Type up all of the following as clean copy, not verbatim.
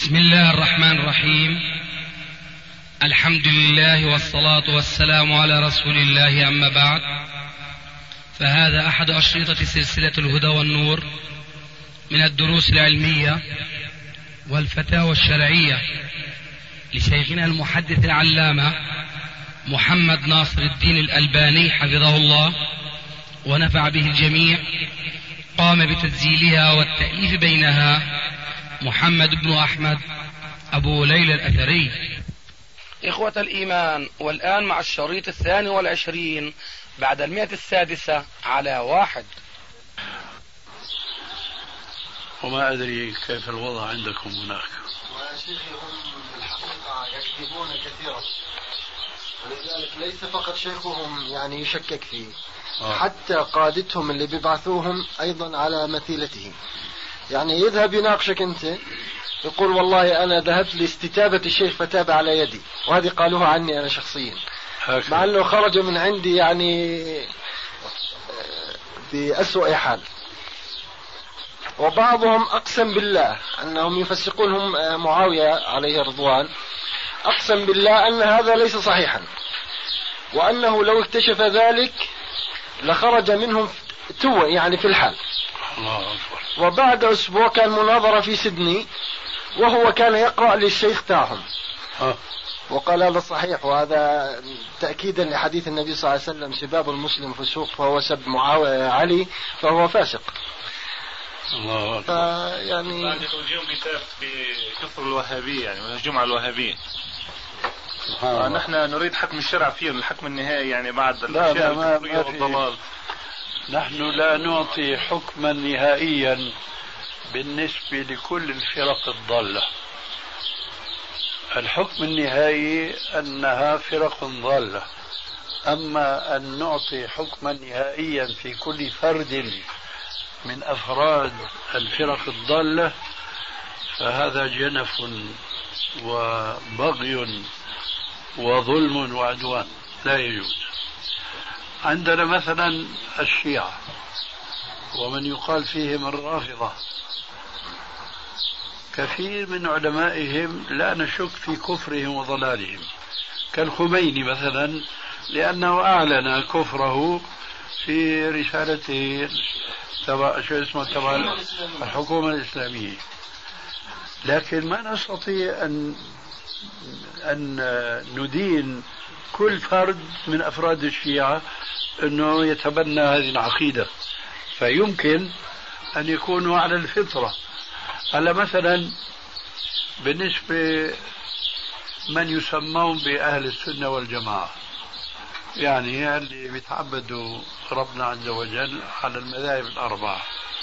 بسم الله الرحمن الرحيم. الحمد لله والصلاة والسلام على رسول الله، أما بعد، فهذا أحد أشرطة سلسلة الهدى والنور من الدروس العلمية والفتاوى الشرعية لشيخنا المحدث العلامة محمد ناصر الدين الألباني حفظه الله ونفع به الجميع. قام بتسجيلها والتأليف بينها محمد بن أحمد أبو ليلى الأثري. إخوة الإيمان، والآن مع الشريط 22 بعد 106 على 1. وما أدري كيف الوضع عندكم هناك. يا شيخي، هم في الحقيقة يكذبون كثيرا، ولذلك ليس فقط شيخهم يعني يشكك فيه، حتى قادتهم اللي بيبعثوهم أيضا على مثيلتهم. يعني يذهب يناقشك أنت، يقول والله أنا ذهبت لاستتابة الشيخ فتاب على يدي، وهذه قالوها عني أنا شخصيا، مع أنه خرج من عندي يعني بأسوأ حال. وبعضهم أقسم بالله أنهم يفسقونهم معاوية عليه رضوان، أقسم بالله أن هذا ليس صحيحا، وأنه لو اكتشف ذلك لخرج منهم يعني في الحال. وبعد أسبوع كان مناظرة في سيدني، وهو كان يقرأ للشيخ تاعهم وقال هذا صحيح، وهذا تأكيدا لحديث النبي صلى الله عليه وسلم: سباب المسلم فسوق، فهو سب معاوية علي فهو فاسق. يعني بعد توجيههم كتاب بكفر الوهابية، يعني والهجوم على الوهابية. نحن نريد حكم الشرع فيهم، الحكم النهائي، يعني بعد الأشياء الكفرية والضلال. نحن لا نعطي حكما نهائيا بالنسبة لكل الفرق الضالة. الحكم النهائي أنها فرق ضالة، أما أن نعطي حكما نهائيا في كل فرد من أفراد الفرق الضالة فهذا جنف وبغي وظلم وعدوان، لا يجوز. عندنا مثلا الشيعة ومن يقال فيهم الرافضة، كثير من علمائهم لا نشك في كفرهم وضلالهم، كالخميني مثلا، لأنه أعلن كفره في رسالته تبع الحكومة الإسلامية. لكن ما نستطيع أن ندين كل فرد من أفراد الشيعة أنه يتبنى هذه العقيدة، فيمكن أن يكونوا على الفطرة. هلا مثلا بالنسبة من يسمون بأهل السنة والجماعة، يعني اللي بيتعبدوا ربنا عز وجل على المذاهب الأربعة،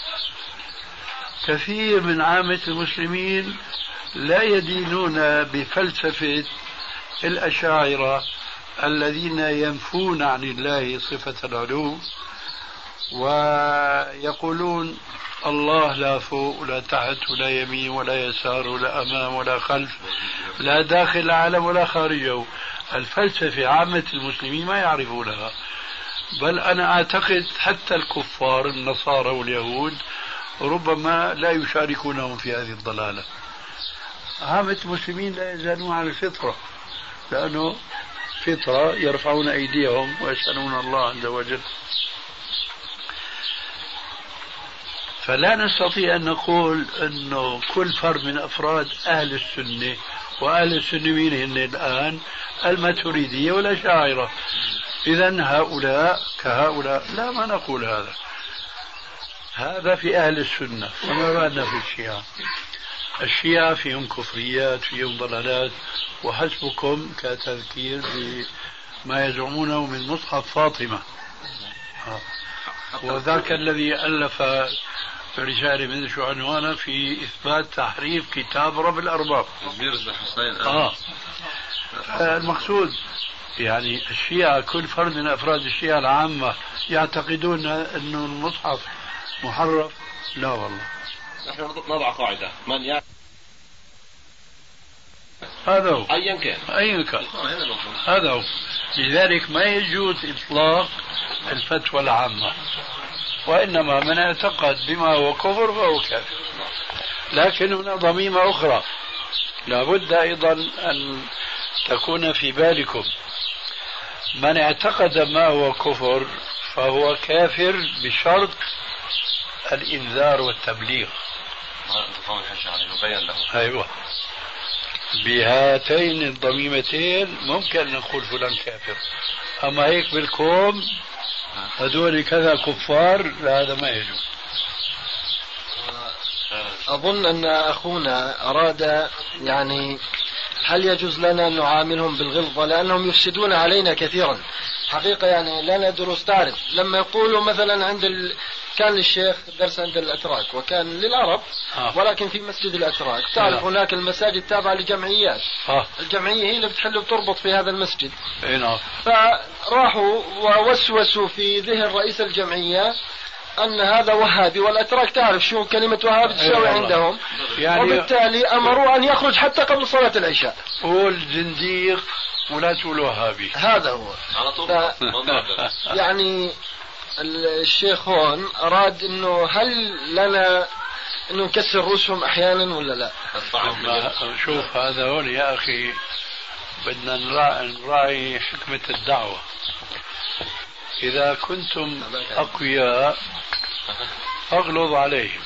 كثير من عامة المسلمين لا يدينون بفلسفة الأشاعرة الذين ينفون عن الله صفة العلو ويقولون الله لا فوق ولا تحت ولا يمين ولا يسار ولا أمام ولا خلف، لا داخل العالم ولا خارجه. الفلسفة عامة المسلمين ما يعرفونها، بل أنا أعتقد حتى الكفار النصارى واليهود ربما لا يشاركونهم في هذه الضلالة. عامة المسلمين لا يزالون على الفطرة، لأنه فطرة يرفعون أيديهم ويسألون الله عز وجل. فلا نستطيع أن نقول أنه كل فرد من أفراد أهل السنة، وأهل السنة مين هن الآن؟ الماتريدية والأشاعرة، إذن هؤلاء كهؤلاء، لا، ما نقول هذا. هذا في أهل السنة. وما بالنا في الشيعة؟ الشيعة فيهم كفريات، فيهم ضلالات، وحسبكم كتذكير بما يزعمونه من مصحف فاطمة، وذاك الذي ألف رسالة من شو عنوانه في إثبات تحريف كتاب رب الأرباب. المقصود يعني الشيعة كل فرد من أفراد الشيعة العامة يعتقدون أن المصحف محرف؟ لا والله. نحن نضع قاعدة: من يعرف هذا هو، أيا كان هذا هو. لذلك ما يجوز إطلاق الفتوى العامة، وإنما من اعتقد بما هو كفر فهو كافر. لكن هنا ضميمة أخرى: لابد أيضا أن تكون في بالكم من اعتقد ما هو كفر فهو كافر بشرط الإنذار والتبليغ. أيوة، بهاتين الضميمتين ممكن نقول فلان كافر، أما هيك بالكوم هذول كذا كفار، لا هذا ما يجوز. أظن أن أخونا أراد يعني هل يجوز لنا أن نعاملهم بالغلظة لأنهم يفسدون علينا كثيرا حقيقة. يعني لنا دروس تعرف لما يقولوا مثلا كان للشيخ درس عند الأتراك وكان للعرب ولكن في مسجد الأتراك، تعرف هناك المساجد تابعة لجمعيات، الجمعية هي اللي بتحل وتربط في هذا المسجد. فراحوا ووسوسوا في ذهن رئيس الجمعية أن هذا وهابي، والأتراك تعرف شو كلمة وهابي تساوي عندهم، يعني وبالتالي أمروا أن يخرج حتى قبل صلاة العشاء. قول زنديق ولا تقول وهابي، هذا هو على طول. يعني الشيخ هون أراد أنه هل لنا أنه نكسر رؤوسهم أحيانا ولا لا؟ شوف هذا هون يا أخي بدنا نراعي حكمة الدعوة. إذا كنتم أقوياء أغلظ عليهم،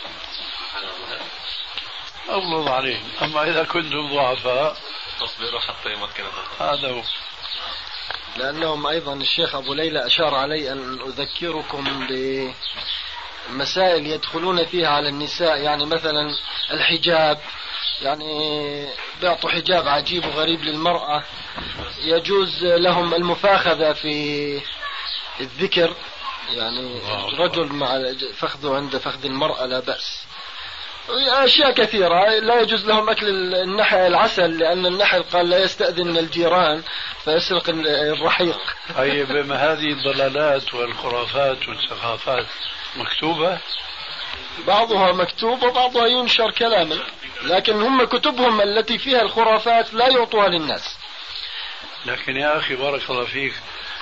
أما إذا كنتم ضعفاء تصبروا حتى يمكن هذا هو. لأنهم أيضا الشيخ أبو ليلى أشار علي أن أذكركم بمسائل يدخلون فيها على النساء، يعني مثلا الحجاب، يعني بيعطوا حجاب عجيب وغريب للمرأة، يجوز لهم المفاخذة في الذكر، يعني رجل مع فخذه عند فخذ المرأة لا بأس. أشياء كثيرة. لا يجوز لهم أكل العسل لأن النحل قال لا يستأذن الجيران فيسرق الرحيق. طيب هذه الضلالات والخرافات والسخافات مكتوبة؟ بعضها مكتوب وبعضها ينشر كلاما، لكن هم كتبهم التي فيها الخرافات لا يعطوها للناس. لكن يا أخي بارك الله فيك،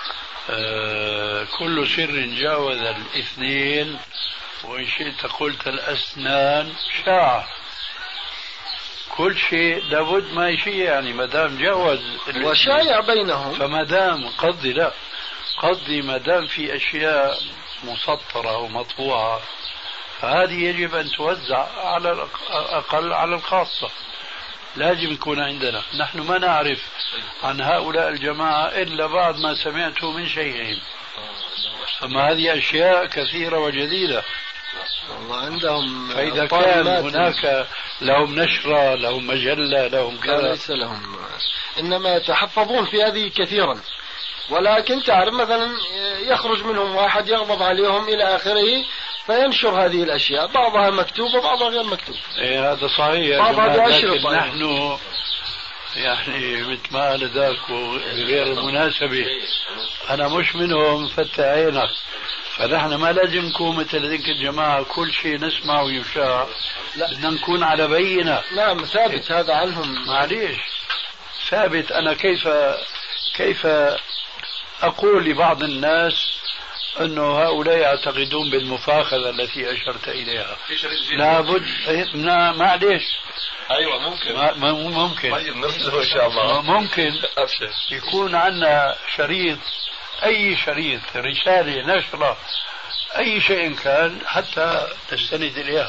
كل سر جاوز الاثنين وإن شئت قلت الأسنان شاع. كل شيء لابد ما يشيء، يعني ما دام جاوز وشايع بينهم، فما دام قصدي ما دام في أشياء مسطرة ومطبوعة فهذه يجب أن توزع على الأقل على الخاصة. لازم يكون عندنا، نحن ما نعرف عن هؤلاء الجماعة إلا بعد ما سمعته من شيئهم، أما هذه أشياء كثيرة وجديدة. والله عندهم، فإذا كان هناك لهم نشرة، لهم مجلة، لهم كذا، ليس لهم، إنما يتحفظون في هذه كثيرا. ولكن تعرف مثلا يخرج منهم واحد يغضب عليهم إلى آخره فينشر هذه الأشياء، بعضها مكتوب وبعضها غير مكتوب. إيه هذا صحيح، لكن نحن يعني مثل ما قال ذاك وغير المناسبة أنا مش منهم فتح عينك، فنحن ما لازم نكون مثل ذيك الجماعة كل شيء نسمع ويشاع، بدنا نكون على بينة. نعم ثابت هذا عنهم، معليش ثابت. أنا كيف أقول لبعض الناس أنه هؤلاء يعتقدون بالمفاخذة التي أشرت إليها؟ لابد معليش. أيوة ممكن طيب نرسله إن شاء الله. ممكن يكون عندنا شريط، أي شريط، رسالة، نشرة، أي شيء كان حتى تستند إليها.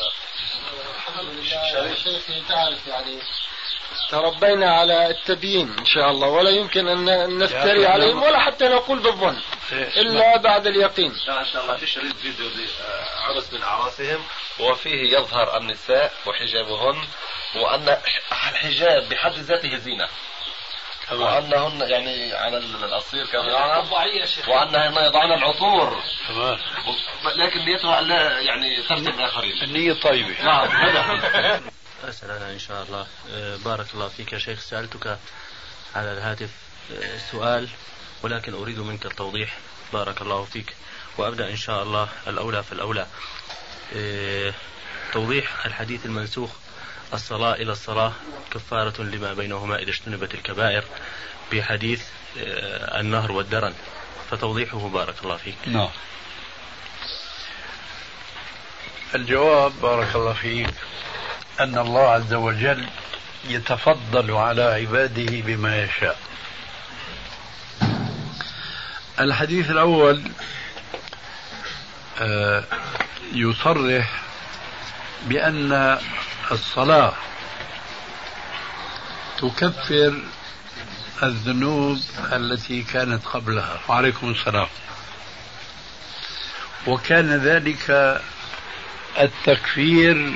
شيخي تعرف يعني تربينا على التبيين إن شاء الله، ولا يمكن أن نفتري عليهم ولا حتى نقول بالظن إلا بعد اليقين. إن شاء الله في شريط فيديو عرس من أعراسهم وفيه يظهر النساء وحجابهن، وأن الحجاب بحد ذاته زينة، وأنهن يعني على الأصيل كما وأنهن يضعن العطور، لكن نيتها لا يعني تفتن الآخرين، النية طيبة. نعم. أسأل أنا إن شاء الله. بارك الله فيك يا شيخ، سألتك على الهاتف سؤال ولكن أريد منك التوضيح، بارك الله فيك، وأبدأ إن شاء الله الأولى فالأولى. توضيح الحديث المنسوخ: الصلاة إلى الصلاة كفارة لما بينهما إذا اجتنبت الكبائر، بحديث النهر والدرن، فتوضيحه بارك الله فيك. نعم. الجواب بارك الله فيك أن الله عز وجل يتفضل على عباده بما يشاء. الحديث الأول يصرح بأن الصلاة تكفر الذنوب التي كانت قبلها. وعليكم السلام. وكان ذلك التكفير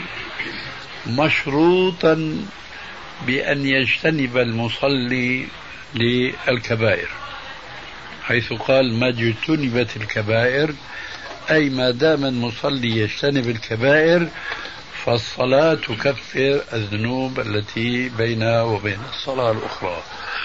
مشروطا بأن يجتنب المصلي للكبائر، حيث قال ما اجتنبت الكبائر، أي ما دام المصلي يجتنب الكبائر فالصلاة تكفر الذنوب التي بينها وبين الصلاة الأخرى.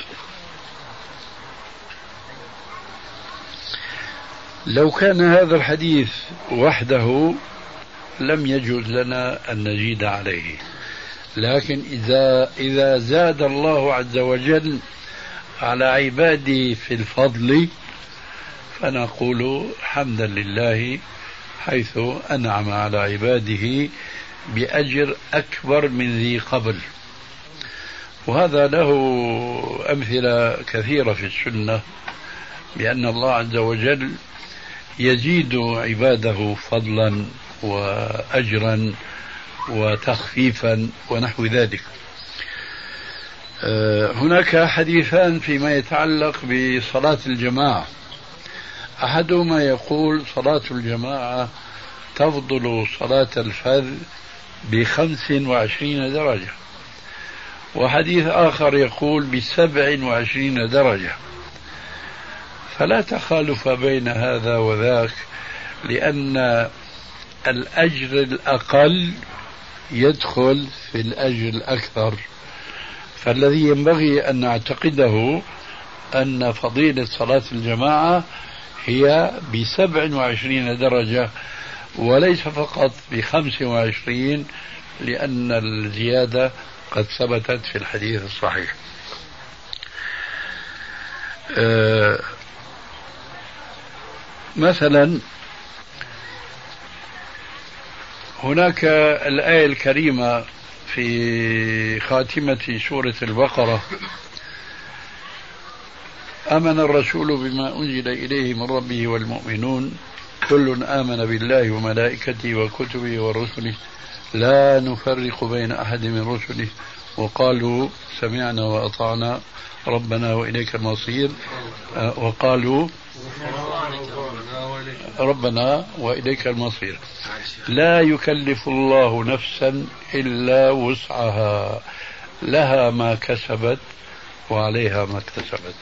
لو كان هذا الحديث وحده لم يجوز لنا أن نزيد عليه، لكن إذا زاد الله عز وجل على عباده في الفضل فنقول حمدا لله حيث أنعم على عباده بأجر أكبر من ذي قبل. وهذا له أمثلة كثيرة في السنة بأن الله عز وجل يزيد عباده فضلا وأجرا وتخفيفا ونحو ذلك. هناك حديثان فيما يتعلق بصلاة الجماعة. أحدهما يقول صلاة الجماعة تفضل صلاة الفذ ب25 درجة، وحديث آخر يقول ب27 درجة. فلا تخالف بين هذا وذاك، لأن الأجر الأقل يدخل في الأجر الأكثر. فالذي ينبغي أن نعتقده أن فضيلة صلاة الجماعة هي ب27 درجة وليس فقط ب25، لأن الزيادة قد ثبتت في الحديث الصحيح. مثلا هناك الآية الكريمة في خاتمة سورة البقرة: آمن الرسول بما أنزل إليه من ربه والمؤمنون كل آمن بالله وملائكته وكتبه ورسله لا نفرق بين أحد من رسله وقالوا سمعنا وأطعنا ربنا وإليك المصير وقالوا ربنا وإليك المصير لا يكلف الله نفسا إلا وسعها لها ما كسبت وعليها ما اكتسبت.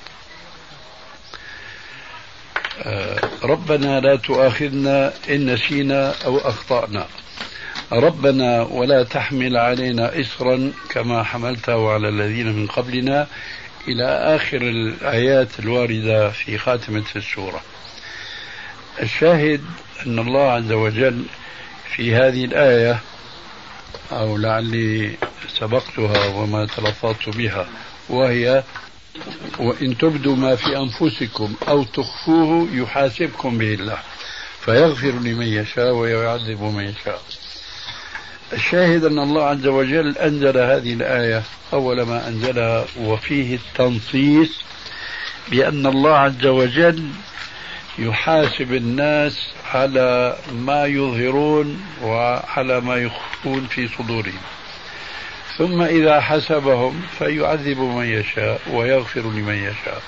ربنا لا تؤاخذنا إن نسينا أو أخطأنا، ربنا ولا تحمل علينا إصرا كما حملته على الذين من قبلنا، إلى آخر الآيات الواردة في خاتمة السورة. الشاهد أن الله عز وجل في هذه الآية، أو لعلي سبقتها وما تلفظت بها، وهي وإن تبدوا ما في أنفسكم أو تخفوه يحاسبكم به الله فيغفر لمن يشاء ويعذب من يشاء. الشاهد أن الله عز وجل أنزل هذه الآية أول ما أنزلها، وفيه التنصيص بأن الله عز وجل يحاسب الناس على ما يظهرون وعلى ما يخفون في صدورهم، ثم إذا حسبهم فيعذب من يشاء ويغفر لمن يشاء.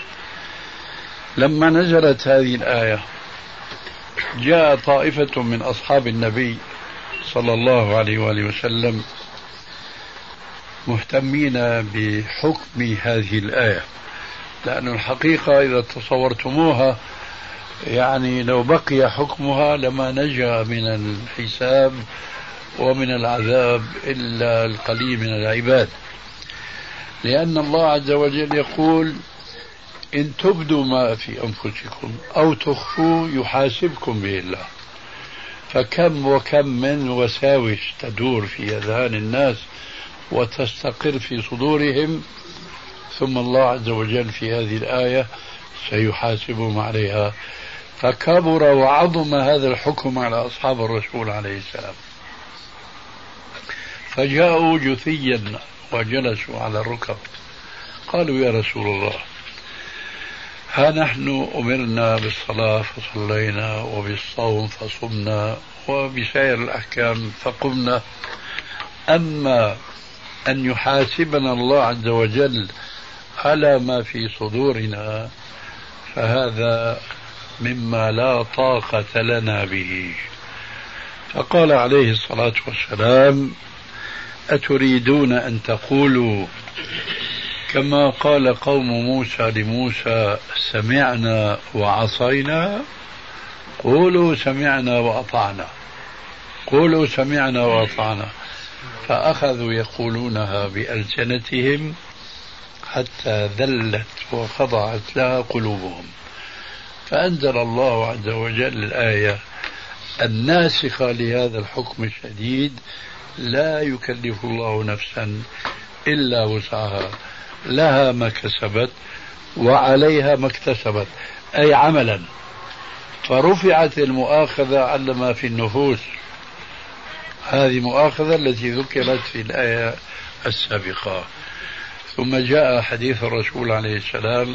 لما نزلت هذه الآية جاء طائفة من أصحاب النبي صلى الله عليه وآله وسلم مهتمين بحكم هذه الآية، لأن الحقيقة إذا تصورتموها يعني لو بقي حكمها لما نجا من الحساب ومن العذاب إلا القليل من العباد، لأن الله عز وجل يقول إن تبدوا ما في أنفسكم أو تخفوا يحاسبكم به الله. فكم وكم من وساوس تدور في أذهان الناس وتستقر في صدورهم، ثم الله عز وجل في هذه الآية سيحاسبهم عليها. فكبر وعظم هذا الحكم على أصحاب الرسول عليه السلام، فجاءوا جثيا وجلسوا على الركب قالوا يا رسول الله ها نحن أمرنا بالصلاة فصلينا وبالصوم فصمنا وبسائر الأحكام فقمنا، أما أن يحاسبنا الله عز وجل على ما في صدورنا فهذا مما لا طاقة لنا به. فقال عليه الصلاة والسلام أتريدون أن تقولوا كما قال قوم موسى لموسى سمعنا وعصينا؟ قولوا سمعنا وأطعنا، قولوا سمعنا وأطعنا. فأخذوا يقولونها بألسنتهم حتى ذلت وخضعت لها قلوبهم، فأنزل الله عز وجل الآية الناسخة لهذا الحكم الشديد: لا يكلف الله نفسا إلا وسعها لها ما كسبت وعليها ما اكتسبت، أي عملا. فرفعت المؤاخذة على ما في النفوس، هذه مؤاخذة التي ذكرت في الآية السابقة. ثم جاء حديث الرسول عليه السلام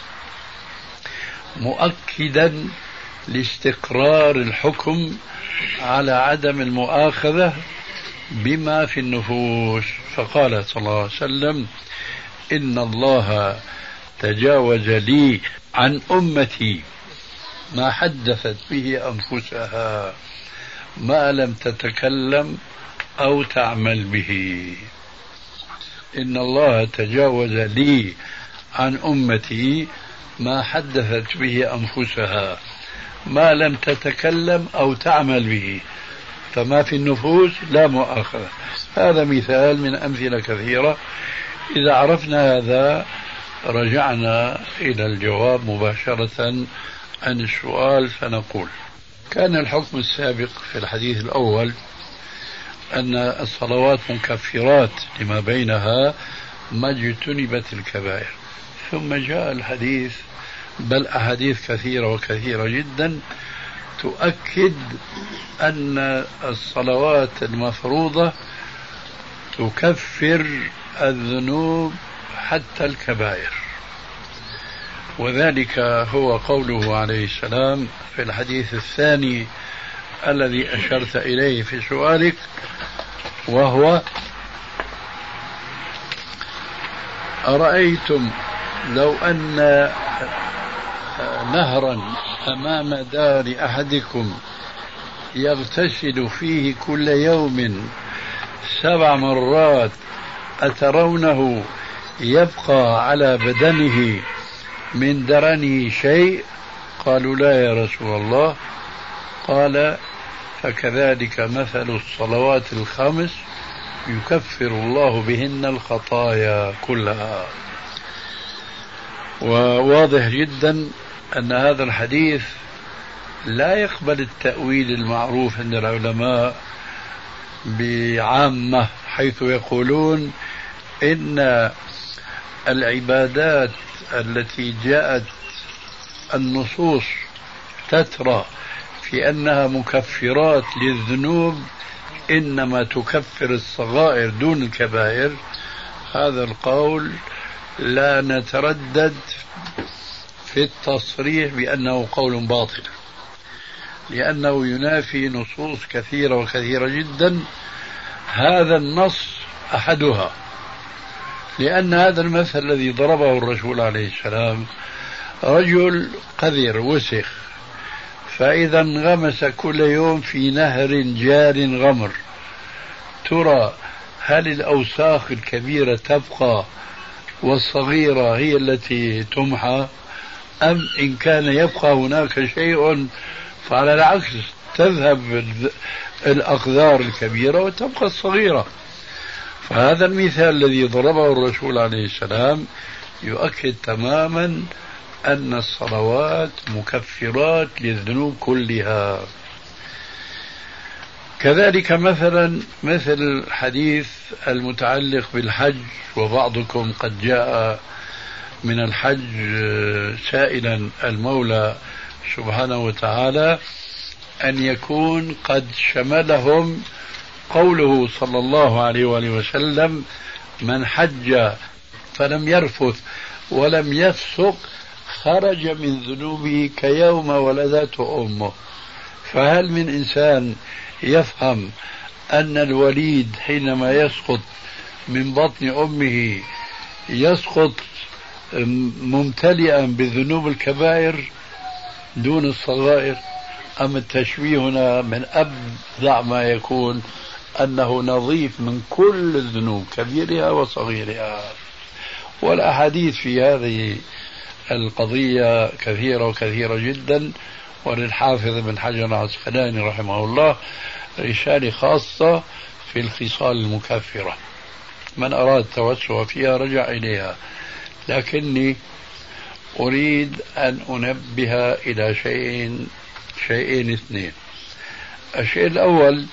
مؤكدا لاستقرار الحكم على عدم المؤاخذة بما في النفوس، فقال صلى الله عليه وسلم إن الله تجاوز لي عن أمتي ما حدثت به أنفسها ما لم تتكلم أو تعمل به. إن الله تجاوز لي عن أمتي ما حدثت به أنفسها ما لم تتكلم أو تعمل به، فما في النفوس لا مؤاخذة. هذا مثال من أمثلة كثيرة. إذا عرفنا هذا رجعنا إلى الجواب مباشرة عن السؤال، فنقول كان الحكم السابق في الحديث الأول أن الصلوات مكفرات لما بينها ما اجتنبت الكبائر، ثم جاء الحديث بل أحاديث كثيرة وكثيرة جدا تؤكد أن الصلوات المفروضة تكفر الذنوب حتى الكبائر، وذلك هو قوله عليه السلام في الحديث الثاني الذي أشرت إليه في سؤالك، وهو أرأيتم لو أن نهرا أمام دار أحدكم يغتسل فيه كل يوم 7 مرات أترونه يبقى على بدنه من درنه شيء؟ قالوا لا يا رسول الله. قال فكذلك مثل الصلوات الخمس يكفر الله بهن الخطايا كلها. وواضح جدا أن هذا الحديث لا يقبل التأويل المعروف عند العلماء بعامة، حيث يقولون إن العبادات التي جاءت النصوص تترى في أنها مكفرات للذنوب إنما تكفر الصغائر دون الكبائر. هذا القول لا نتردد في التصريح بأنه قول باطل، لأنه ينافي نصوص كثيرة وكثيرة جدا. هذا النص أحدها، لأن هذا المثل الذي ضربه الرسول عليه السلام رجل قذر وسخ، فإذا انغمس كل يوم في نهر جار غمر، ترى هل الأوساخ الكبيرة تبقى والصغيرة هي التي تمحى، أم إن كان يبقى هناك شيء فعلى العكس تذهب الأقذار الكبيرة وتبقى الصغيرة؟ فهذا المثال الذي ضربه الرسول عليه السلام يؤكد تماما أن الصلوات مكفرات للذنوب كلها. كذلك مثلا مثل الحديث المتعلق بالحج، وبعضكم قد جاء من الحج سائلا المولى سبحانه وتعالى أن يكون قد شملهم قوله صلى الله عليه وآله وسلم من حج فلم يرفث ولم يفسق خرج من ذنوبه كيوم ولدته أمه. فهل من إنسان يفهم أن الوليد حينما يسقط من بطن أمه يسقط ممتلئا بذنوب الكبائر دون الصغائر؟ أم التشبيه هنا من أبدع ما يكون أنه نظيف من كل الذنوب كبيرها وصغيرها؟ والأحاديث في هذه القضية كثيرة وكثيرة جدا، وللحافظ ابن حجر العسقلاني رحمه الله رسالة خاصة في الخصال المكفرة، من أراد التوسع فيها رجع إليها. لكني أريد أن أنبه إلى شيئين اثنين. الشيء الأول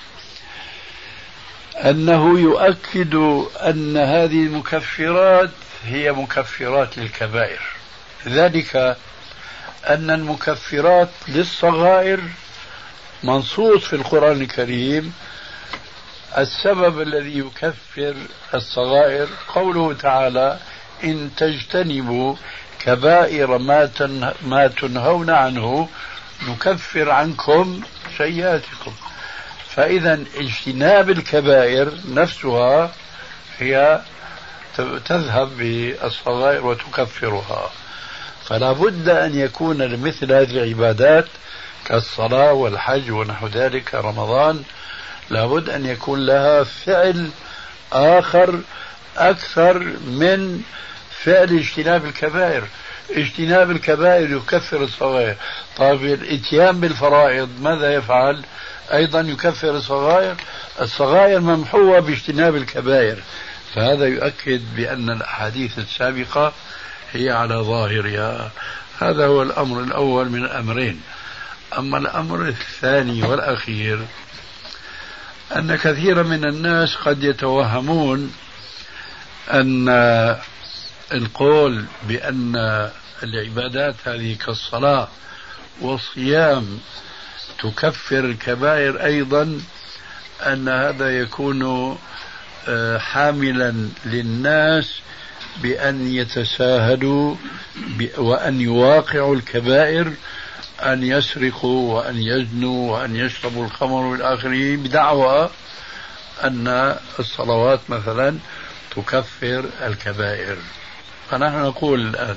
أنه يؤكد أن هذه المكفرات هي مكفرات للكبائر، ذلك أن المكفرات للصغائر منصوص في القرآن الكريم. السبب الذي يكفر الصغائر قوله تعالى: إن تجتنبوا كبائر ما تنهون عنه نكفر عنكم سيئاتكم. فإذا اجتناب الكبائر نفسها هي تذهب بالصغائر وتكفرها. فلا بد أن يكون لمثل هذه العبادات كالصلاة والحج ونحو ذلك رمضان لا بد أن يكون لها فعل آخر أكثر من فعل اجتناب الكبائر. اجتناب الكبائر يكفر الصغائر. طيب الاتيان بالفرائض ماذا يفعل؟ أيضا يكفر الصغائر. الصغائر ممحوة باجتناب الكبائر. فهذا يؤكد بأن الأحاديث السابقة هي على ظاهرها. هذا هو الأمر الأول من الأمرين. أما الأمر الثاني والأخير أن كثير من الناس قد يتوهمون أن القول بأن العبادات هذه كالصلاة والصيام تكفر الكبائر أيضا، أن هذا يكون حاملا للناس بأن يتساهلوا وأن يواقعوا الكبائر، أن يسرقوا وأن يزنوا وأن يشربوا الخمر والآخرين بدعوى أن الصلوات مثلا تكفر الكبائر. فنحن نقول الآن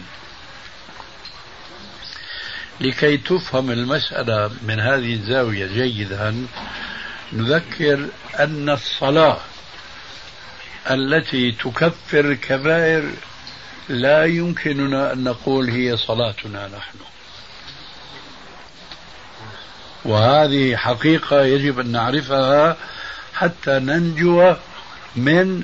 لكي تفهم المسألة من هذه الزاوية جيدا نذكر أن الصلاة التي تكفر الكبائر لا يمكننا أن نقول هي صلاتنا نحن، وهذه حقيقة يجب أن نعرفها حتى ننجو من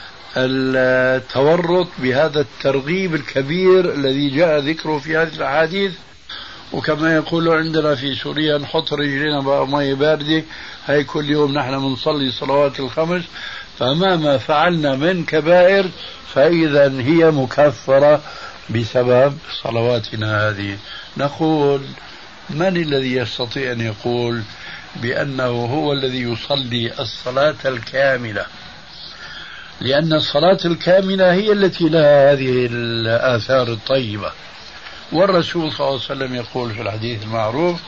التورط بهذا الترغيب الكبير الذي جاء ذكره في هذه الأحاديث. وكما يقولوا عندنا في سوريا نحط رجلنا بمية باردة، هاي كل يوم نحن بنصلي صلوات الخمس، فمهما فعلنا من كبائر فإذا هي مكفرة بسبب صلواتنا هذه. نقول من الذي يستطيع أن يقول بأنه هو الذي يصلي الصلاة الكاملة؟ لأن الصلاة الكاملة هي التي لها هذه الآثار الطيبة. والرسول صلى الله عليه وسلم يقول في الحديث المعروف: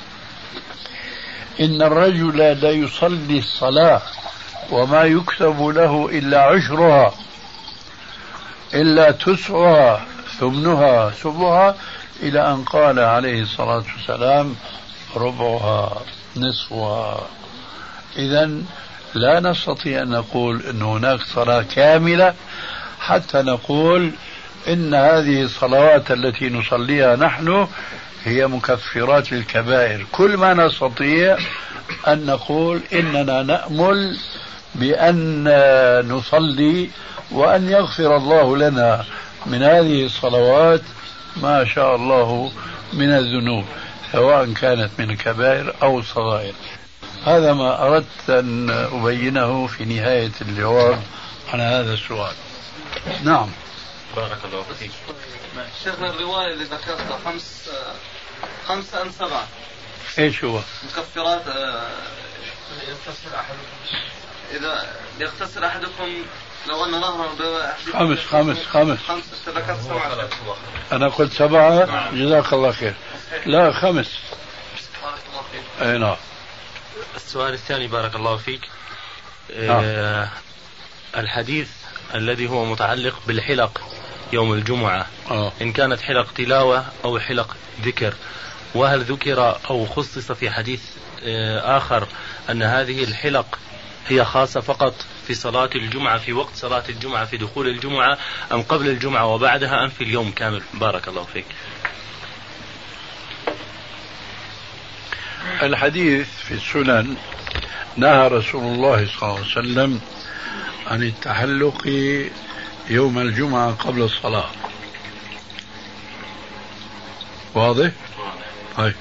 إن الرجل لا يصلي الصلاة وما يكتب له إلا عشرها إلا تسعها ثمنها سبعها، إلى أن قال عليه الصلاة والسلام: ربعها نصفها. إذن لا نستطيع أن نقول أن هناك صلاة كاملة حتى نقول إن هذه الصلوات التي نصليها نحن هي مكفرات للكبائر. كل ما نستطيع أن نقول إننا نأمل بأن نصلي وأن يغفر الله لنا من هذه الصلوات ما شاء الله من الذنوب، سواء كانت من الكبائر أو الصغائر. هذا ما أردت أن أبينه في نهاية الجواب عن هذا السؤال. نعم. بارك الله فيك. شيخنا الرواية اللي ذكرتها 5 أم 7 ايش هو؟ مكفرات إذا يغتسل أحدكم لو أن نهرا خمس ذكرت 7. أنا قلت 7. جزاك الله خير. لا 5. بارك الله فيك. أي نعم. السؤال الثاني بارك الله فيك. الحديث الذي هو متعلق بالحلق يوم الجمعة، إن كانت حلق تلاوة أو حلق ذكر، وهل ذكر أو خصص في حديث آخر أن هذه الحلق هي خاصة فقط في صلاة الجمعة، في وقت صلاة الجمعة، في دخول الجمعة، أم قبل الجمعة وبعدها، أم في اليوم كامل؟ بارك الله فيك. الحديث في السنن نهى رسول الله صلى الله عليه وسلم عن التحلق يوم الجمعة قبل الصلاة. واضح؟ طيب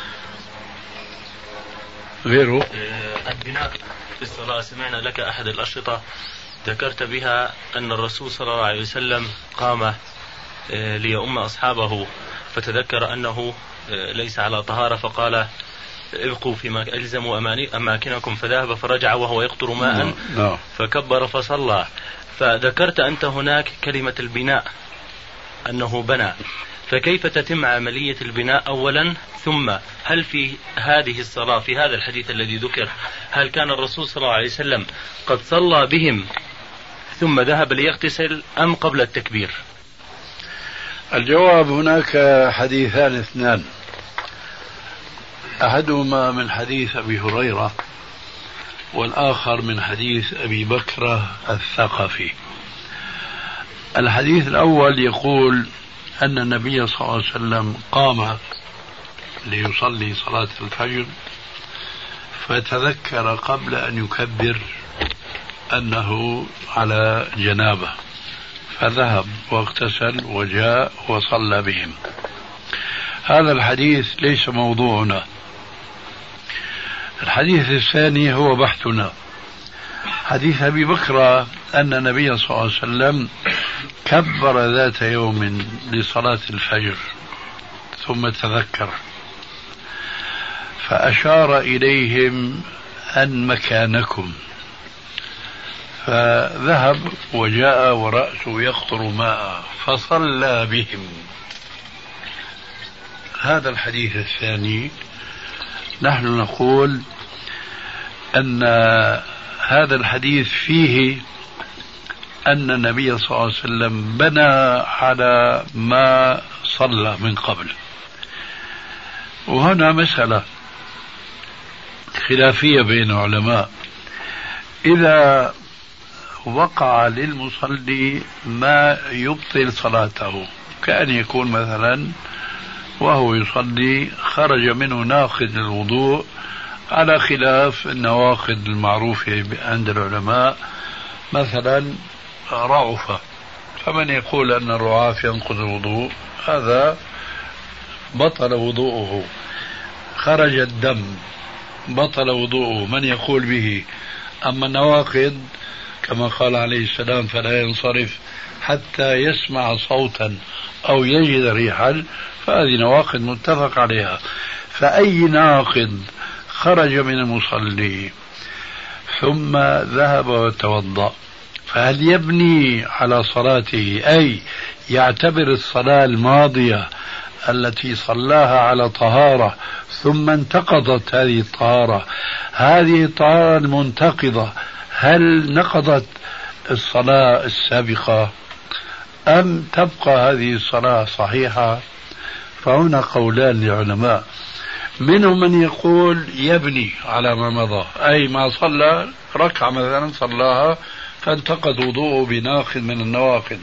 غيره؟ البناء في الصلاة. سمعنا لك أحد الأشرطة ذكرت بها أن الرسول صلى الله عليه وسلم قام ليؤم أصحابه فتذكر أنه ليس على طهارة فقال ابقوا فيما ألزموا أماكنكم، فذهب فرجع وهو يقطر ماء فكبر فصلى. فذكرت أنت هناك كلمة البناء أنه بنى، فكيف تتم عملية البناء أولا؟ ثم هل في هذه الصلاة في هذا الحديث الذي ذكر هل كان الرسول صلى الله عليه وسلم قد صلى بهم ثم ذهب ليغتسل أم قبل التكبير؟ الجواب هناك حديثان اثنان، أحدهما من حديث أبي هريرة والآخر من حديث أبي بكرة الثقفي. الحديث الأول يقول أن النبي صلى الله عليه وسلم قام ليصلي صلاة الفجر فتذكر قبل أن يكبر أنه على جنابة فذهب واغتسل وجاء وصلى بهم. هذا الحديث ليس موضوعنا. الحديث الثاني هو بحثنا، حديث أبي بكر أن النبي صلى الله عليه وسلم كبر ذات يوم لصلاة الفجر ثم تذكر فأشار إليهم أن مكانكم، فذهب وجاء ورأسه يقطر ماء فصلى بهم. هذا الحديث الثاني نحن نقول أن هذا الحديث فيه أن النبي صلى الله عليه وسلم بنى على ما صلى من قبل. وهنا مسألة خلافية بين العلماء، إذا وقع للمصلي ما يبطل صلاته، كأن يكون مثلا وهو يصلي خرج منه ناقض للوضوء على خلاف النواقض المعروفة عند العلماء، مثلا رعفة، فمن يقول أن الرعاف ينقض الوضوء هذا بطل وضوءه. خرج الدم بطل وضوءه، من يقول به. أما النواقض كما قال عليه السلام فلا ينصرف حتى يسمع صوتا أو يجد ريحا، فهذه نواقض متفق عليها. فأي ناقض خرج من المصلي ثم ذهب وتوضأ فهل يبني على صلاته، أي يعتبر الصلاة الماضية التي صلاها على طهارة ثم انتقضت هذه الطهارة، هذه الطهارة المنتقضة هل نقضت الصلاة السابقة أم تبقى هذه الصلاة صحيحة؟ فهنا قولان للعلماء، منهم من يقول يبني على ما مضى، أي ما صلى ركعة مثلا صلاها فانتقض وضوءه بناقض من النواقض،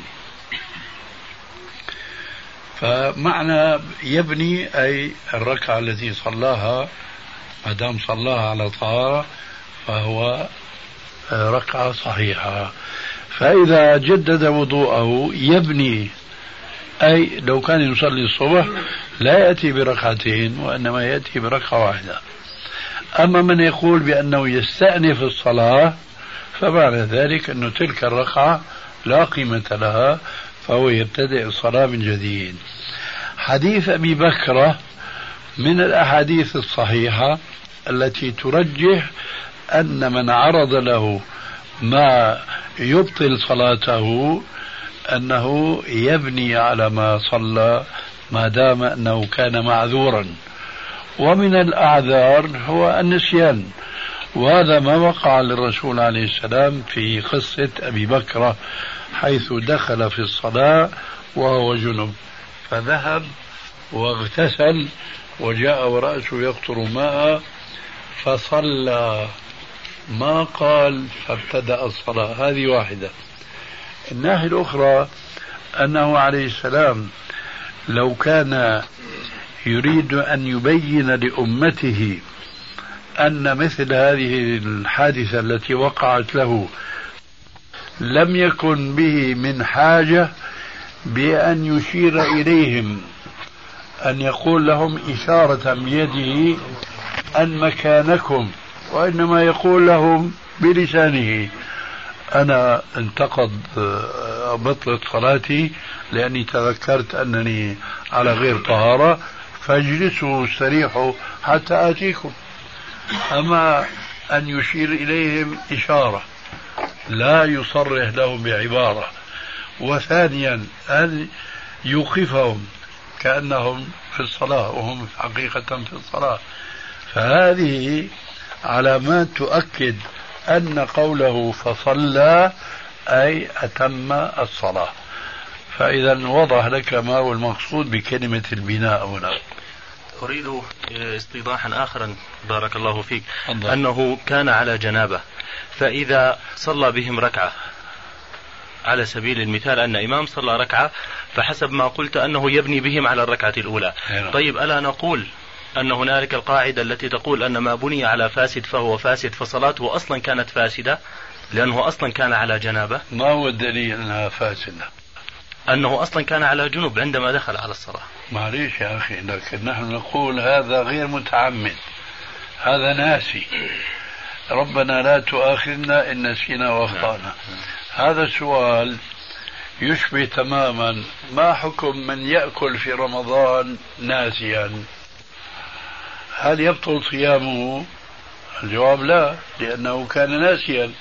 فمعنى يبني أي الركعة التي صلاها ما دام صلاها على طهارة فهو ركعة صحيحة. فإذا جدد وضوءه يبني، أي لو كان يصلي الصبح لا يأتي بركعتين وإنما يأتي بركعة واحدة. أما من يقول بأنه يستأنف الصلاة فمعنى ذلك أن تلك الركعة لا قيمة لها فهو يبتدئ الصلاة من جديد. حديث أبي بكر من الأحاديث الصحيحة التي ترجح أن من عرض له ما يبطل صلاته أنه يبني على ما صلى ما دام أنه كان معذورا. ومن الأعذار هو النسيان، وهذا ما وقع للرسول عليه السلام في قصة أبي بكر حيث دخل في الصلاة وهو جنب فذهب واغتسل وجاء ورأسه يقطر ماء فصلى، ما قال فابتدأ الصلاة. هذه واحدة. الناحية الأخرى أنه عليه السلام لو كان يريد أن يبين لأمته أن مثل هذه الحادثة التي وقعت له لم يكن به من حاجة بأن يشير إليهم، أن يقول لهم إشارة بيده أن مكانكم، وإنما يقول لهم بلسانه أنا انتقض بطلت صلاتي لأني تذكرت أنني على غير طهارة فاجلسوا استريحوا حتى آتيكم. أما أن يشير إليهم إشارة لا يصرح لهم بعبارة، وثانيا أن يوقفهم كأنهم في الصلاة وهم حقيقة في الصلاة، فهذه علامات تؤكد أن قوله فصلى أي أتم الصلاة. فإذا وضح لك ما هو المقصود بكلمة البناء هنا. أريد استيضاحا آخرا بارك الله فيك أنه كان على جنابة، فإذا صلى بهم ركعة على سبيل المثال أن إمام صلى ركعة فحسب ما قلت أنه يبني بهم على الركعة الأولى. طيب ألا نقول أن هنالك القاعدة التي تقول أن ما بني على فاسد فهو فاسد، فصلاته أصلا كانت فاسدة لأنه أصلا كان على جنابة؟ ما هو الدليل أنها فاسدة؟ أنه أصلا كان على جنوب عندما دخل على الصلاة. معليش يا أخي، لكن نحن نقول هذا غير متعمد، هذا ناسي. ربنا لا تؤاخذنا إن نسينا واخطأنا. هذا السؤال يشبه تماما ما حكم من يأكل في رمضان ناسيا، هل يبطل صيامه؟ الجواب لا، لأنه كان ناسيا.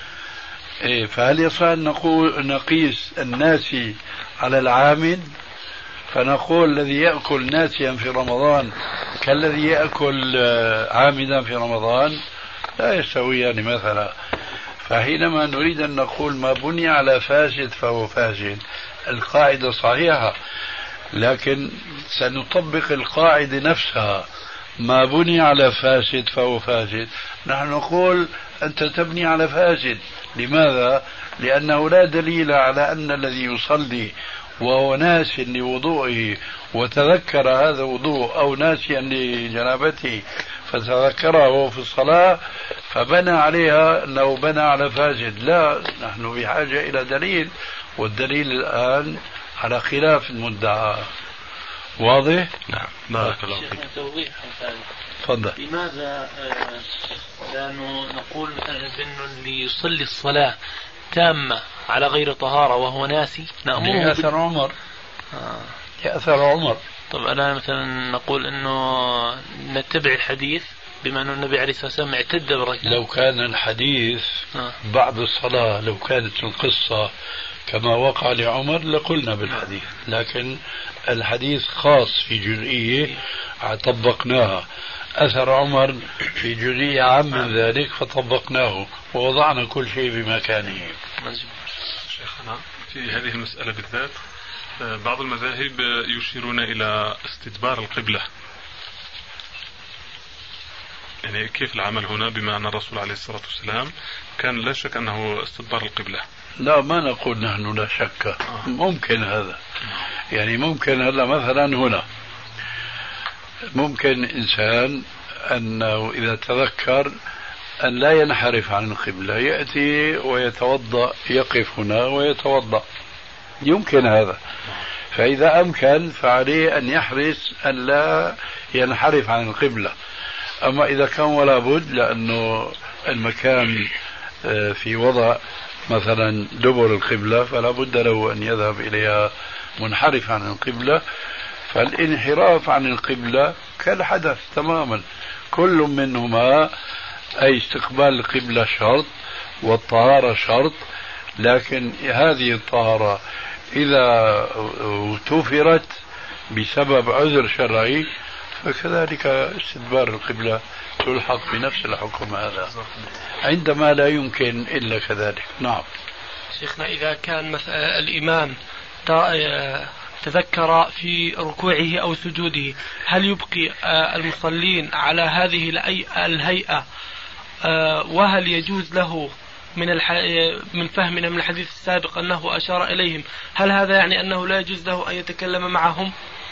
فهل يصح أن نقيس الناسي على العامد؟ فنقول الذي يأكل ناسيا في رمضان كالذي يأكل عامدا في رمضان؟ لا يستويان مثلا. فحينما نريد أن نقول ما بني على فاسد فهو فاسد، القاعدة صحيحة، لكن سنطبق القاعدة نفسها، ما بني على فاسد فهو فاسد. نحن نقول أنت تبني على فاسد. لماذا؟ لأنه لا دليل على أن الذي يصلي وهو ناس لوضوئه وتذكر هذا وضوء أو ناسيا لجنابته فتذكره وهو في الصلاة فبنى عليها أنه بنى على فاسد. لا، نحن بحاجة إلى دليل، والدليل الآن على خلاف المدعى. واضح؟ نعم بارك الله فيك. توضيح تفضل. لماذا لا نقول بأنه اللي يصلي الصلاة تامة على غير طهارة وهو ناسي نأمره لأثر عمر. لأثر عمر. طب أنا مثلا نقول أنه نتبع الحديث بما أن النبي عليه الصلاة والسلام اعتد بركعة. لو كان الحديث بعد الصلاة، لو كانت القصة كما وقع لعمر لقلنا بالحديث، لكن الحديث خاص في جزئية طبقناها، أثر عمر في جزئية عام من ذلك فطبقناه ووضعنا كل شيء بمكانه. شيخنا في هذه المسألة بالذات بعض المذاهب يشيرون إلى استدبار القبلة، يعني كيف العمل هنا بما أن الرسول عليه الصلاة والسلام كان لا شك أنه استدبار القبلة؟ لا، ما نقول نحن لا شك، ممكن هذا، يعني ممكن هلا مثلا هنا ممكن إنسان أنه إذا تذكر أن لا ينحرف عن القبلة يأتي ويتوضأ، يقف هنا ويتوضأ، يمكن هذا. فإذا أمكن فعليه أن يحرص أن لا ينحرف عن القبلة. أما إذا كان ولا بد لأنه المكان في وضع مثلا دبر القبلة فلا بد له أن يذهب إليها منحرف عن القبلة، فالانحراف عن القبلة كالحدث تماما، كل منهما أي استقبال القبلة شرط والطهارة شرط، لكن هذه الطهارة إذا توفرت بسبب عذر شرعي فكذلك استدبار القبلة تلحق بنفس الحكم هذا عندما لا يمكن إلا كذلك. نعم. شيخنا إذا كان مثلا الإمام تذكر في ركوعه أو سجوده، هل يبقي المصلين على هذه الهيئة، وهل يجوز له من فهمنا من الحديث السابق أنه أشار إليهم، هل هذا يعني أنه لا يجوز له أن يتكلم معهم؟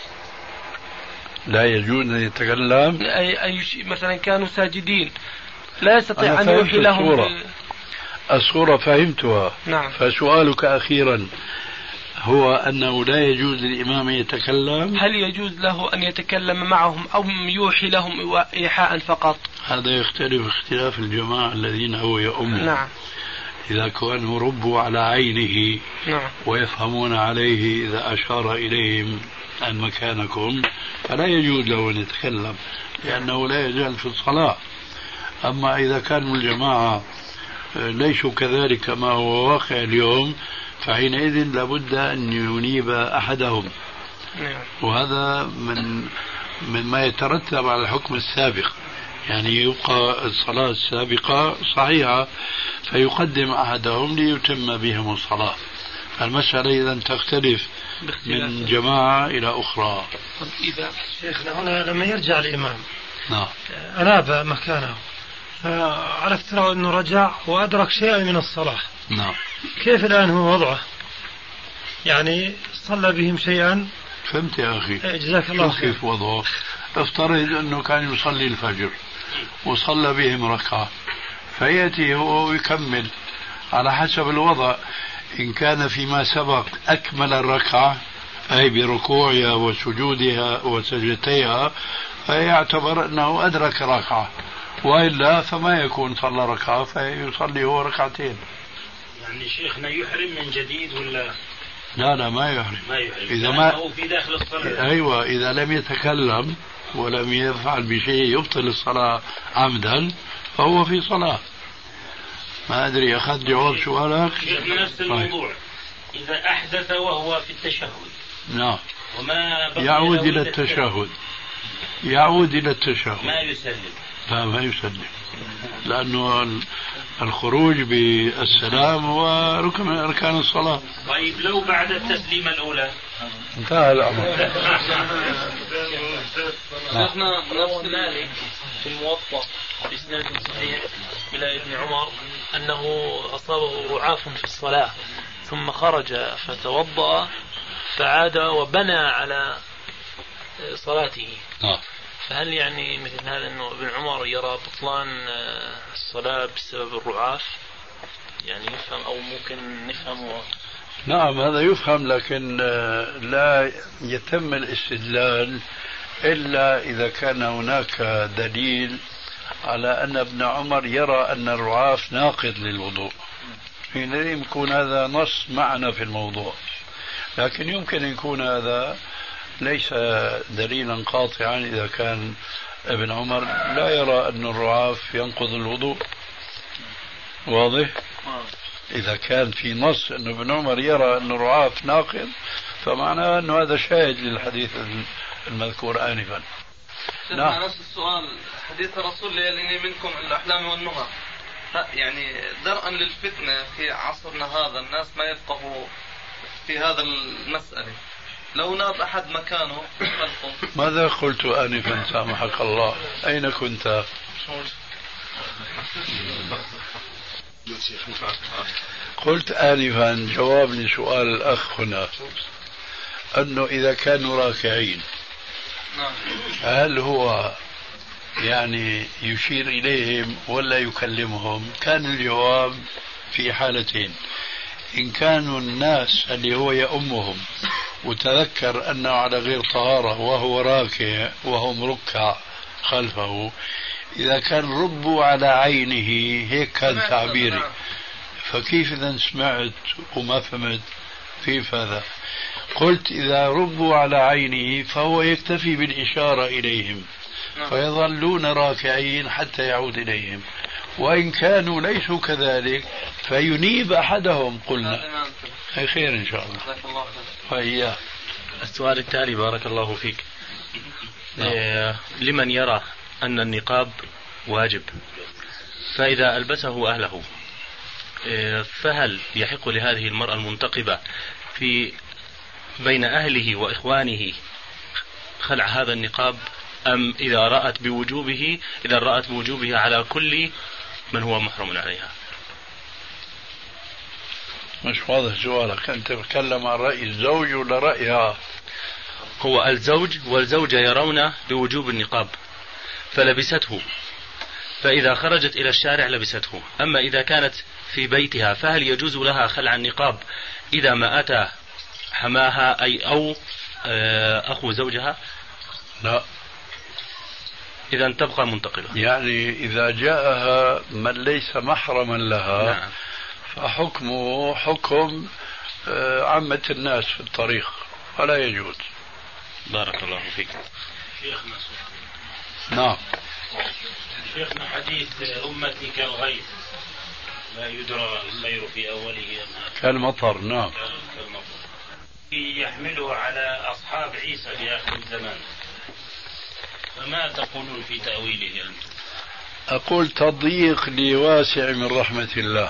لا يجوز أن يتكلم، مثلا كانوا ساجدين لا يستطيع أن يوحي لهم الصورة فهمتها. نعم. فسؤالك أخيرا هو أنه لا يجوز للإمام يتكلم، هل يجوز له أن يتكلم معهم أو يوحي لهم إيحاء فقط؟ هذا يختلف اختلاف الجماعة الذين هو يؤمن. نعم. إذا كانوا ربوا على عينه نعم. ويفهمون عليه إذا أشار إليهم عن مكانكم فلا يجوز له أن يتكلم لأنه لا يزال في الصلاة. أما إذا كانوا الجماعة ليسوا كذلك كما هو واقع اليوم فحينئذ لابد أن ينيب أحدهم. وهذا مما يترتب على الحكم السابق، يعني يبقى الصلاة السابقة صحيحة فيقدم أحدهم ليتم بهم الصلاة. المسألة إذا تختلف من جماعة إلى أخرى. إذا شيخنا هنا لما يرجع الإمام نعم أناب مكانه فعرفت له أنه رجع وأدرك شيئا من الصلاة، نعم، كيف الآن هو وضعه؟ يعني صلى بهم شيئا. فهمت يا أخي؟ جزاك الله خير. كيف وضعه؟ افترض أنه كان يصلي الفجر وصلى بهم ركعة فيأتي هو ويكمل على حسب الوضع. إن كان فيما سبق أكمل الركعة أي بركوعها وسجودها وسجدتيها فيعتبر أنه أدرك ركعة، وإلا فما يكون صلى ركعة فيصلي هو ركعتين. يعني شيخنا يحرم من جديد ولا؟ لا ما يحرم. إذا ما هو في داخل الصلاة. أيوة، إذا لم يتكلم ولم يفعل بشيء يبطل الصلاة عمدا فهو في صلاة. ما أدري أخذ جواب سؤالك؟ شيخنا نفس الموضوع. إذا أحدث وهو في التشهد. نعم. وما يعود إلى التشهد. يعود إلى التشهد. ما يسلم. لا ما يسلم، لأنه الخروج بالسلام هو ركن من أركان الصلاة. طيب لو بعد التسليمة الأولى انتهى الأمر. شيخنا نفس ذلك في الموطأ بإسناد صحيح إلى ابن عمر أنه أصابه رعاف في الصلاة ثم خرج فتوضأ فعاد وبنى على صلاته. فهل يعني مثل هذا أنه ابن عمر يرى بطلان الصلاة بسبب الرعاف؟ يعني يفهم أو ممكن نفهمه؟ نعم هذا يفهم، لكن لا يتم الاستدلال إلا إذا كان هناك دليل على أن ابن عمر يرى أن الرعاف ناقض للوضوء، حينئذ يكون هذا نص معنا في الموضوع. لكن يمكن أن يكون هذا ليس دليلا قاطعا إذا كان ابن عمر لا يرى أن الرعاف ينقض الوضوء. واضح؟ إذا كان في نص أن ابن عمر يرى أن الرعاف ناقض فمعناه أن هذا شاهد للحديث المذكور آنفا. نعم. نفس السؤال، حديث الرسول لا يليني منكم الأحلام والنهى، يعني درءا للفتنة في عصرنا هذا الناس ما يفقهوا في هذا المسألة، لو ناب أحد مكانه خلفه. ماذا قلت آنفا سامحك الله؟ أين كنت؟ قلت آنفا جواب لسؤال الأخ هنا أنه إذا كانوا راكعين هل هو يعني يشير إليهم ولا يكلمهم؟ كان الجواب في حالتين: إن كانوا الناس اللي هو يأمهم وتذكر أنه على غير طهارة وهو راكع وهم ركع خلفه، إذا كان ربوا على عينه، هيك كان تعبيري، فكيف إذا سمعت وما فهمت كيف هذا؟ قلت إذا ربوا على عينه فهو يكتفي بالإشارة إليهم فيظلون راكعين حتى يعود إليهم، وإن كانوا ليسوا كذلك فينيب أحدهم قلنا. خير إن شاء الله. وإياه. السؤال التالي بارك الله فيك. لمن يرى أن النقاب واجب فإذا ألبسه أهله فهل يحق لهذه المرأة المنتقبة في بين أهله وإخوانه خلع هذا النقاب أم إذا رأت بوجوبه على كل من هو محرم عليها؟ مش واضح سؤالك، أنت تتكلم عن رأي الزوج ولا رأيها؟ هو الزوج والزوجة يرون بوجوب النقاب فلبسته، فإذا خرجت إلى الشارع لبسته. أما إذا كانت في بيتها فهل يجوز لها خلع النقاب إذا ما أتى حماها أو أخو زوجها؟ لا. إذا تبقى منتقبة. يعني إذا جاءها من ليس محرما لها نعم. فحكمه حكم عامة الناس في الطريق ولا يجوز. بارك الله فيك. شيخنا نعم. شيخنا حديث أمتي كالغيث لا يدرى الخير في أوله كالمطر. نعم. كالمطر يحمله على أصحاب عيسى في آخر الزمان، فما تقولون في تأويله أنتم؟ أقول تضييق لواسع من رحمة الله.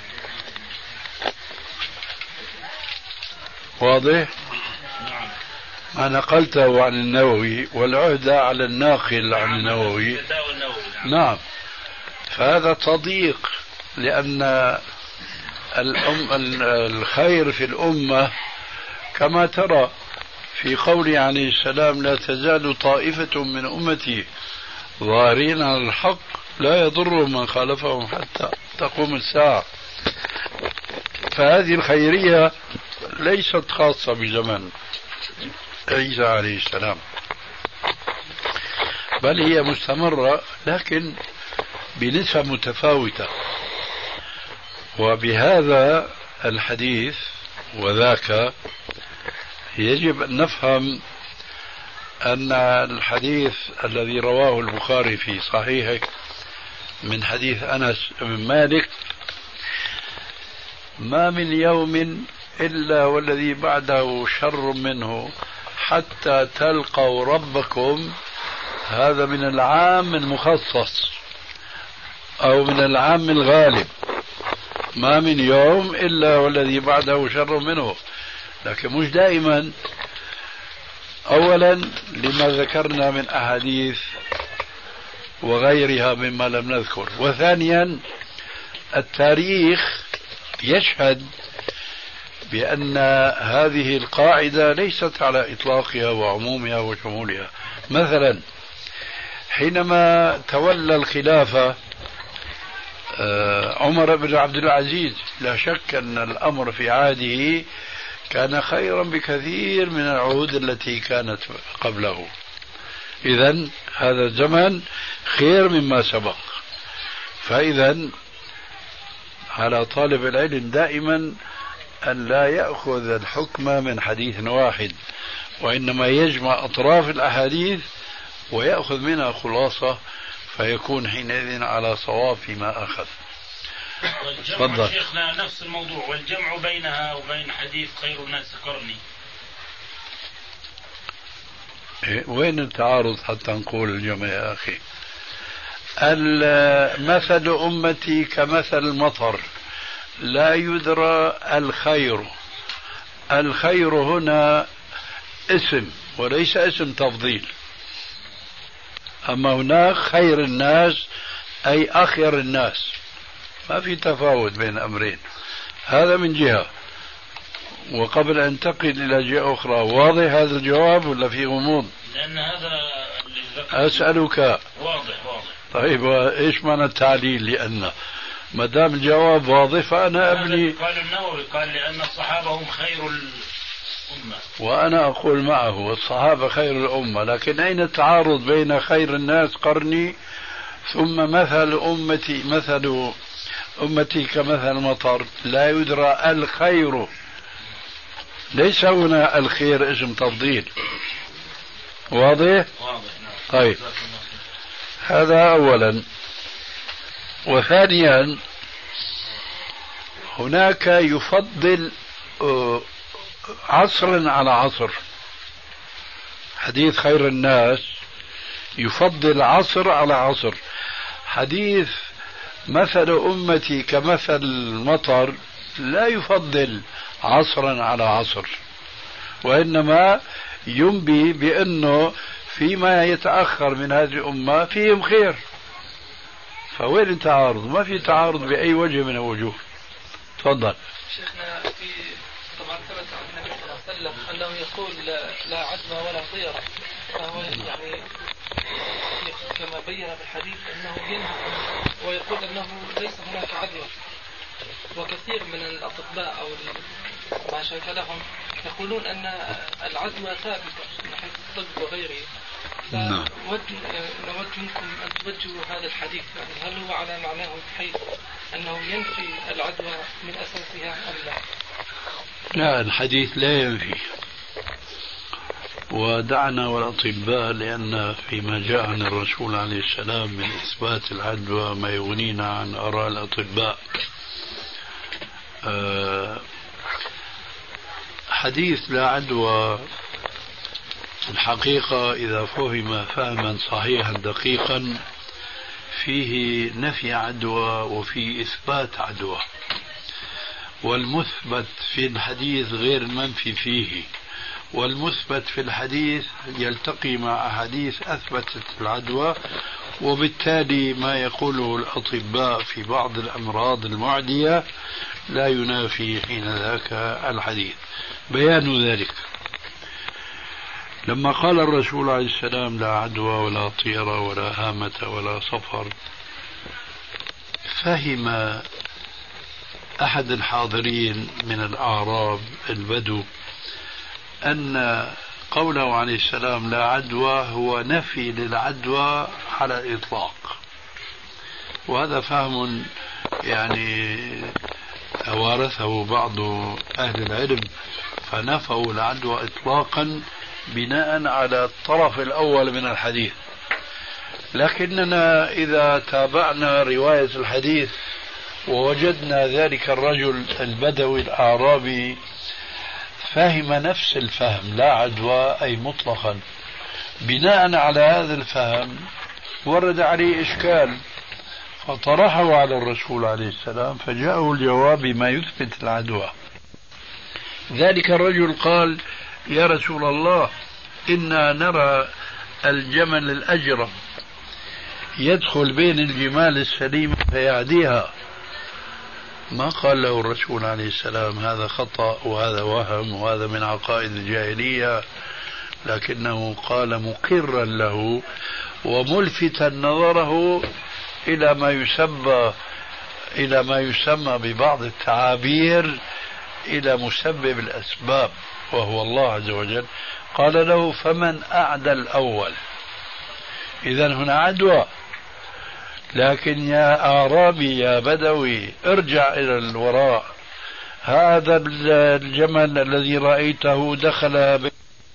واضح؟ نعم. ما نقلته عن النووي والعهدة على الناقل عن النووي. نعم. فهذا تضييق لأن الخير في الأمة كما ترى في قوله عليه السلام لا تزال طائفة من أمتي ظاهرين على الحق لا يضر من خالفهم حتى تقوم الساعة. فهذه الخيرية ليست خاصة بزمن عيسى عليه السلام بل هي مستمرة لكن بنسب متفاوتة. وبهذا الحديث وذاك يجب أن نفهم أن الحديث الذي رواه البخاري في صحيحه من حديث أنس بن مالك ما من يوم إلا والذي بعده شر منه حتى تلقوا ربكم، هذا من العام المخصص أو من العام الغالب، ما من يوم إلا والذي بعده شر منه، لكن مش دائما. أولا لما ذكرنا من أحاديث وغيرها مما لم نذكر، وثانيا التاريخ يشهد بأن هذه القاعدة ليست على إطلاقها وعمومها وشمولها. مثلا حينما تولى الخلافة عمر بن عبد العزيز لا شك أن الأمر في عهده كان خيرا بكثير من العهود التي كانت قبله. إذن هذا الزمن خير مما سبق. فإذا على طالب العلم دائما أن لا يأخذ الحكم من حديث واحد، وإنما يجمع أطراف الأحاديث ويأخذ منها خلاصة فيكون حينئذ على صواب فيما أخذ. والجمع شيخنا نفس الموضوع، والجمع بينها وبين حديث خير الناس قرني. وين التعارض حتى نقول الجمع يا أخي؟ مثل أمتي كمثل المطر لا يدرى الخير. الخير هنا اسم وليس اسم تفضيل. أما هناك خير الناس أي أخير الناس، ما في تفاوت بين أمرين. هذا من جهة. وقبل أن انتقل إلى جهة أخرى، واضح هذا الجواب ولا في غموض؟ لأن هذا أسألك. واضح. طيب إيش معنى التعليل؟ لأن ما دام الجواب واضح فأنا أبني. قال النووي قال لأن الصحابة هم خير الأمة، وأنا أقول معه الصحابة خير الأمة، لكن أين التعارض بين خير الناس قرني ثم مثل أمتي كمثل المطر لا يدرى الخير؟ ليس هنا الخير اسم تفضيل. واضح؟ نعم. طيب هذا أولا. وثانيا هناك يفضل عصرا على عصر. حديث خير الناس يفضل عصر على عصر. حديث مثل أمتي كمثل المطر لا يفضل عصرا على عصر، وإنما ينبي بأنه فيما يتأخر من هذه الأمة فيهم خير. فوين التعارض؟ ما في تعارض بأي وجه من الوجوه. تفضل. شيخنا، في طبعا ثبت عن النبي صلى الله عليه وسلم أنه يقول لا عزم ولا طيرة، فهو يعني كما بين في الحديث أنه ينهى ويقول أنه ليس هناك عدوى. وكثير من الأطباء أو ما شاكل لهم يقولون أن العدوى ثابتة من حيث الطب وغيره. نود منكم أن توجهوا هذا الحديث، يعني هل هو على معناه بحيث أنه ينفي العدوى من أساسها أم لا؟ لا، الحديث لا ينفي. ودعنا والأطباء، لأن فيما جاء عن الرسول عليه السلام من إثبات العدوى ما يغنينا عن آراء الأطباء. حديث لا عدوى الحقيقة إذا فهم فهما صحيحا دقيقا فيه نفي عدوى وفيه إثبات عدوى، والمثبت في الحديث غير المنفي فيه، والمثبت في الحديث يلتقي مع أحاديث أثبتت العدوى، وبالتالي ما يقوله الأطباء في بعض الأمراض المعدية لا ينافي حين ذاك الحديث. بيان ذلك لما قال الرسول عليه السلام لا عدوى ولا طيرة ولا هامة ولا صفر، فهم أحد الحاضرين من الأعراب البدو أن قوله عليه السلام لا عدوى هو نفي للعدوى على الإطلاق، وهذا فهم يعني توارثه بعض أهل العلم، فنفوا العدوى إطلاقا بناء على الطرف الأول من الحديث. لكننا إذا تابعنا رواية الحديث ووجدنا ذلك الرجل البدوي الأعرابي فهم نفس الفهم لا عدوى أي مطلقا، بناء على هذا الفهم ورد عليه إشكال فطرحه على الرسول عليه السلام فجاءه الجواب بما يثبت العدوى. ذلك الرجل قال يا رسول الله إنا نرى الجمل الأجرم يدخل بين الجمال السليمة فيعديها. ما قال له الرسول عليه السلام هذا خطأ وهذا وهم وهذا من عقائد الجاهلية، لكنه قال مقرا له وملفتا نظره إلى ما يسمى ببعض التعابير إلى مسبب الأسباب وهو الله عز وجل. قال له فمن أعدى الأول؟ إذن هنا عدوى. لكن يا أعرابي يا بدوي ارجع إلى الوراء، هذا الجمل الذي رأيته دخل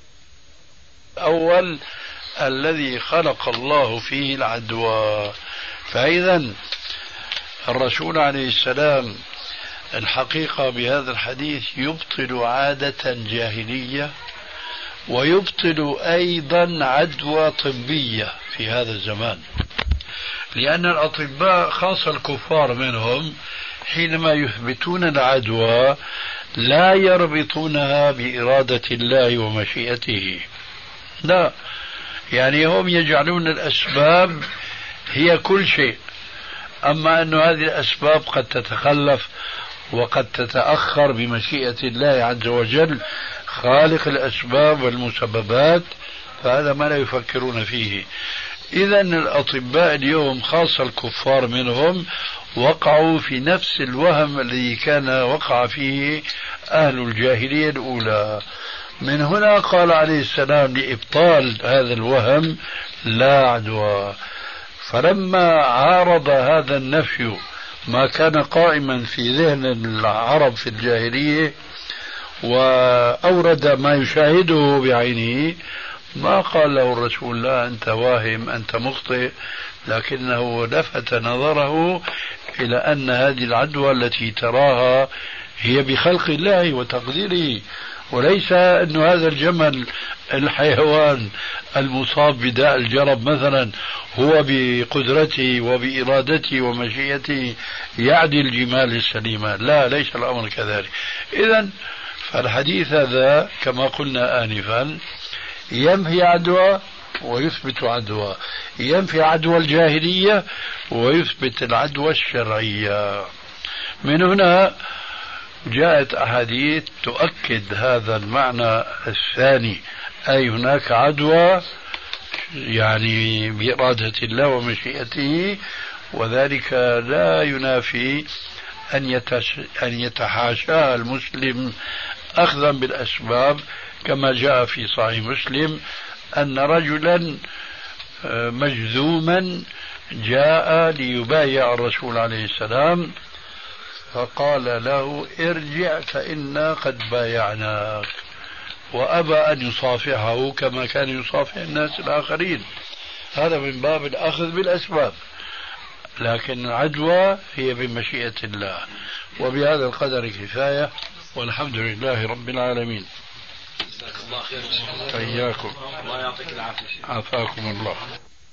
أول الذي خلق الله فيه العدوى. فإذا الرسول عليه السلام الحقيقة بهذا الحديث يبطل عادة جاهلية ويبطل أيضا عدوى طبية في هذا الزمان، لأن الأطباء خاصة الكفار منهم حينما يثبتون العدوى لا يربطونها بإرادة الله ومشيئته، لا، يعني هم يجعلون الأسباب هي كل شيء، أما أن هذه الأسباب قد تتخلف وقد تتأخر بمشيئة الله عز وجل خالق الأسباب والمسببات، فهذا ما لا يفكرون فيه. إذن الأطباء اليوم خاصة الكفار منهم وقعوا في نفس الوهم الذي كان وقع فيه أهل الجاهلية الأولى. من هنا قال عليه السلام لإبطال هذا الوهم لا عدوى. فلما عارض هذا النفي ما كان قائما في ذهن العرب في الجاهلية وأورد ما يشاهده بعينه، ما قال له الرسول لا أنت واهم أنت مخطئ، لكنه لفت نظره إلى أن هذه العدوى التي تراها هي بخلق الله وتقديره، وليس أن هذا الجمل الحيوان المصاب بداء الجرب مثلا هو بقدرته وبإرادته ومشيئته يعدي الجمال السليمة. لا، ليس الأمر كذلك. إذن فالحديث هذا كما قلنا آنفا ينفي عدوى ويثبت عدوى، ينفي عدوى الجاهلية ويثبت العدوى الشرعية. من هنا جاءت أحاديث تؤكد هذا المعنى الثاني، أي هناك عدوى يعني بإرادة الله ومشيئته، وذلك لا ينافي أن يتحاشى المسلم أخذا بالأسباب، كما جاء في صحيح مسلم أن رجلا مجذوما جاء ليبايع الرسول عليه السلام، فقال له ارجع فإنا قد بايعناك، وأبى أن يصافحه كما كان يصافح الناس الآخرين. هذا من باب الأخذ بالأسباب، لكن العدوى هي بمشيئة الله. وبهذا القدر كفاية، والحمد لله رب العالمين. جزاك الله خير. إياكم. الله يعطيك العافية. عافاكم الله.